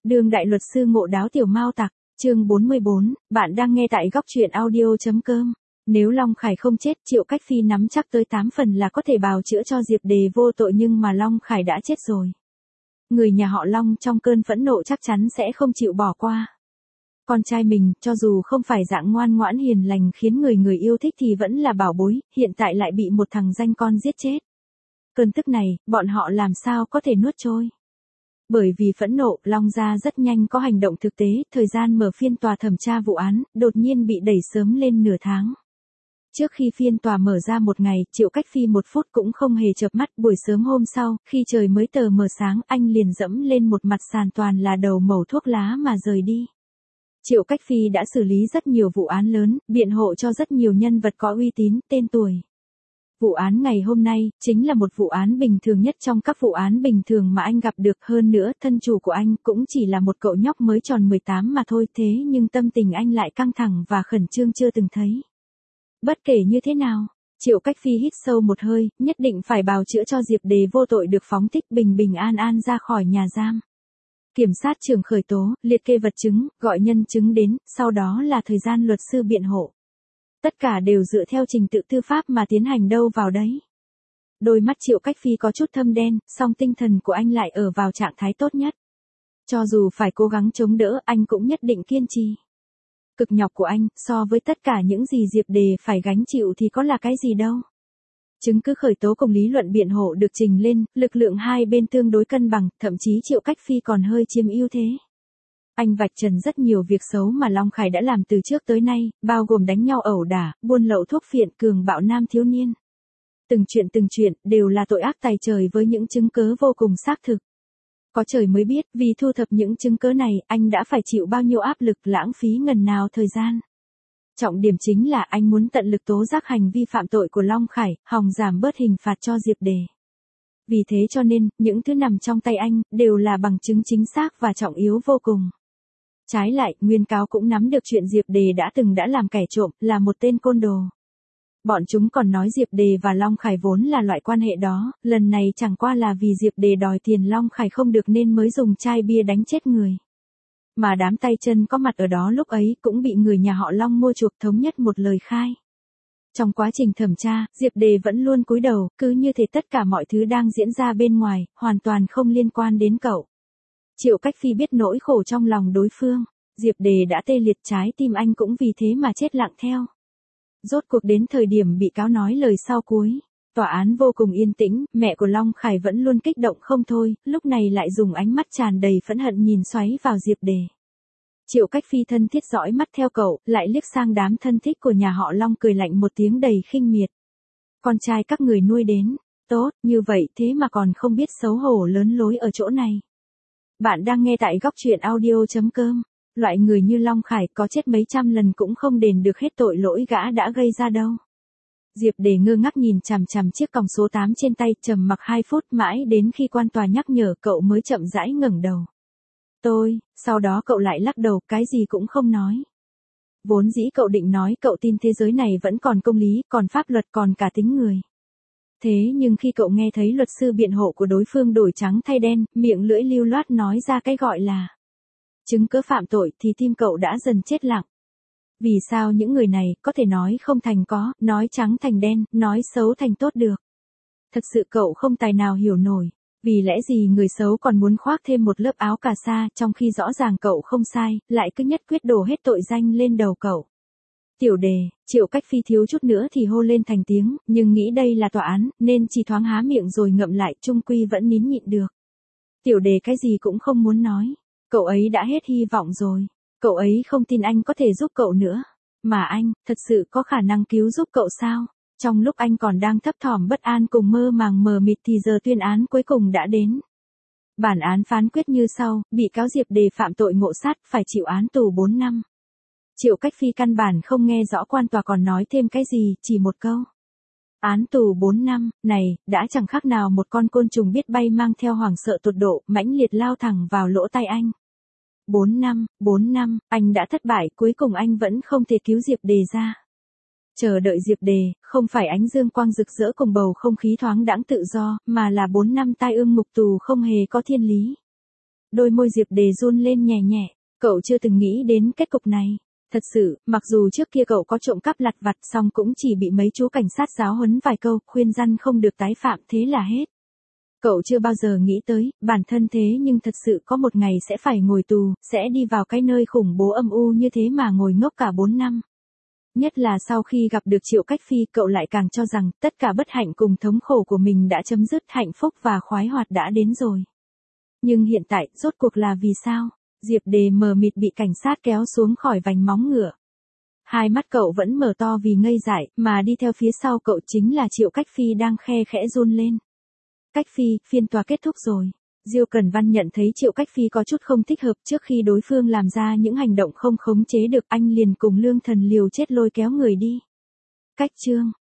Đương đại luật sư Ngộ Đáo Tiểu Mao Tặc, chương 44, bạn đang nghe tại góc truyện audio.com. Nếu Long Khải không chết, Triệu Cách Phi nắm chắc tới 8 phần là có thể bào chữa cho Diệp Đề vô tội, nhưng mà Long Khải đã chết rồi. Người nhà họ Long trong cơn phẫn nộ chắc chắn sẽ không chịu bỏ qua. Con trai mình, cho dù không phải dạng ngoan ngoãn hiền lành khiến người yêu thích thì vẫn là bảo bối, hiện tại lại bị một thằng danh con giết chết. Cơn tức này, bọn họ làm sao có thể nuốt trôi. Bởi vì phẫn nộ, Long gia rất nhanh có hành động thực tế, thời gian mở phiên tòa thẩm tra vụ án, đột nhiên bị đẩy sớm lên nửa tháng. Trước khi phiên tòa mở ra một ngày, Triệu Cách Phi 1 phút cũng không hề chợp mắt. Buổi sớm hôm sau, khi trời mới tờ mờ sáng, anh liền dẫm lên một mặt sàn toàn là đầu mẩu thuốc lá mà rời đi. Triệu Cách Phi đã xử lý rất nhiều vụ án lớn, biện hộ cho rất nhiều nhân vật có uy tín, tên tuổi. Vụ án ngày hôm nay, chính là một vụ án bình thường nhất trong các vụ án bình thường mà anh gặp được. Hơn nữa, thân chủ của anh cũng chỉ là một cậu nhóc mới tròn 18 mà thôi, thế nhưng tâm tình anh lại căng thẳng và khẩn trương chưa từng thấy. Bất kể như thế nào, Triệu Cách Phi hít sâu một hơi, nhất định phải bào chữa cho Diệp Đề vô tội được phóng thích bình bình an an ra khỏi nhà giam. Kiểm sát trưởng khởi tố, liệt kê vật chứng, gọi nhân chứng đến, sau đó là thời gian luật sư biện hộ. Tất cả đều dựa theo trình tự tư pháp mà tiến hành đâu vào đấy. Đôi mắt Triệu Cách Phi có chút thâm đen, song tinh thần của anh lại ở vào trạng thái tốt nhất. Cho dù phải cố gắng chống đỡ, anh cũng nhất định kiên trì. Cực nhọc của anh, so với tất cả những gì Diệp Đề phải gánh chịu thì có là cái gì đâu. Chứng cứ khởi tố cùng lý luận biện hộ được trình lên, lực lượng hai bên tương đối cân bằng, thậm chí Triệu Cách Phi còn hơi chiếm ưu thế. Anh vạch trần rất nhiều việc xấu mà Long Khải đã làm từ trước tới nay, bao gồm đánh nhau ẩu đả, buôn lậu thuốc phiện, cường bạo nam thiếu niên. Từng chuyện, đều là tội ác tày trời với những chứng cớ vô cùng xác thực. Có trời mới biết, vì thu thập những chứng cớ này, anh đã phải chịu bao nhiêu áp lực, lãng phí ngần nào thời gian. Trọng điểm chính là anh muốn tận lực tố giác hành vi phạm tội của Long Khải, hòng giảm bớt hình phạt cho Diệp Đề. Vì thế cho nên, những thứ nằm trong tay anh, đều là bằng chứng chính xác và trọng yếu vô cùng. Trái lại, nguyên cáo cũng nắm được chuyện Diệp Đề đã làm kẻ trộm, là một tên côn đồ. Bọn chúng còn nói Diệp Đề và Long Khải vốn là loại quan hệ đó, lần này chẳng qua là vì Diệp Đề đòi tiền Long Khải không được nên mới dùng chai bia đánh chết người. Mà đám tay chân có mặt ở đó lúc ấy cũng bị người nhà họ Long mua chuộc, thống nhất một lời khai. Trong quá trình thẩm tra, Diệp Đề vẫn luôn cúi đầu, cứ như thể tất cả mọi thứ đang diễn ra bên ngoài, hoàn toàn không liên quan đến cậu. Triệu Cách Phi biết nỗi khổ trong lòng đối phương, Diệp Đề đã tê liệt, trái tim anh cũng vì thế mà chết lặng theo. Rốt cuộc đến thời điểm bị cáo nói lời sau cuối, tòa án vô cùng yên tĩnh, mẹ của Long Khải vẫn luôn kích động không thôi, lúc này lại dùng ánh mắt tràn đầy phẫn hận nhìn xoáy vào Diệp Đề. Triệu Cách Phi thân thiết dõi mắt theo cậu, lại liếc sang đám thân thích của nhà họ Long, cười lạnh một tiếng đầy khinh miệt. Con trai các người nuôi đến, tốt, như vậy thế mà còn không biết xấu hổ lớn lối ở chỗ này. Bạn đang nghe tại góc truyện audio.com. Loại người như Long Khải có chết mấy trăm lần cũng không đền được hết tội lỗi gã đã gây ra đâu. Diệp Đề ngơ ngác nhìn chằm chằm chiếc còng số 8 trên tay, trầm mặc 2 phút, mãi đến khi quan tòa nhắc nhở cậu mới chậm rãi ngẩng đầu. Sau đó cậu lại lắc đầu, cái gì cũng không nói. Vốn dĩ cậu định nói cậu tin thế giới này vẫn còn công lý, còn pháp luật, còn cả tính người. Thế nhưng khi cậu nghe thấy luật sư biện hộ của đối phương đổi trắng thay đen, miệng lưỡi lưu loát nói ra cái gọi là chứng cứ phạm tội thì tim cậu đã dần chết lặng. Vì sao những người này có thể nói không thành có, nói trắng thành đen, nói xấu thành tốt được? Thật sự cậu không tài nào hiểu nổi. Vì lẽ gì người xấu còn muốn khoác thêm một lớp áo cà sa, trong khi rõ ràng cậu không sai, lại cứ nhất quyết đổ hết tội danh lên đầu cậu. Tiểu Đề, Triệu Cách Phi thiếu chút nữa thì hô lên thành tiếng, nhưng nghĩ đây là tòa án, nên chỉ thoáng há miệng rồi ngậm lại, chung quy vẫn nín nhịn được. Tiểu Đề cái gì cũng không muốn nói. Cậu ấy đã hết hy vọng rồi. Cậu ấy không tin anh có thể giúp cậu nữa. Mà anh, thật sự có khả năng cứu giúp cậu sao? Trong lúc anh còn đang thấp thỏm bất an cùng mơ màng mờ mịt thì giờ tuyên án cuối cùng đã đến. Bản án phán quyết như sau, bị cáo Diệp Đề phạm tội ngộ sát, phải chịu án tù 4 năm. Triệu Cách Phi căn bản không nghe rõ quan tòa còn nói thêm cái gì, chỉ một câu. Án tù 4 năm, này, đã chẳng khác nào một con côn trùng biết bay mang theo hoảng sợ tột độ, mãnh liệt lao thẳng vào lỗ tai anh. 4 năm, anh đã thất bại, cuối cùng anh vẫn không thể cứu Diệp Đề ra. Chờ đợi Diệp Đề, không phải ánh dương quang rực rỡ cùng bầu không khí thoáng đãng tự do, mà là 4 năm tai ương ngục tù không hề có thiên lý. Đôi môi Diệp Đề run lên nhẹ nhẹ, cậu chưa từng nghĩ đến kết cục này. Thật sự, mặc dù trước kia cậu có trộm cắp lặt vặt xong cũng chỉ bị mấy chú cảnh sát giáo huấn vài câu, khuyên răn không được tái phạm thế là hết. Cậu chưa bao giờ nghĩ tới, bản thân thế nhưng thật sự có một ngày sẽ phải ngồi tù, sẽ đi vào cái nơi khủng bố âm u như thế mà ngồi ngốc cả 4 năm. Nhất là sau khi gặp được Triệu Cách Phi, cậu lại càng cho rằng tất cả bất hạnh cùng thống khổ của mình đã chấm dứt, hạnh phúc và khoái hoạt đã đến rồi. Nhưng hiện tại, rốt cuộc là vì sao? Diệp Đề mờ mịt bị cảnh sát kéo xuống khỏi vành móng ngựa. Hai mắt cậu vẫn mở to vì ngây dại, mà đi theo phía sau cậu chính là Triệu Cách Phi đang khe khẽ run lên. Cách Phi, phiên tòa kết thúc rồi. Diêu Cẩn Văn nhận thấy Triệu Cách Phi có chút không thích hợp, trước khi đối phương làm ra những hành động không khống chế được, anh liền cùng Lương Thần liều chết lôi kéo người đi. Cách chương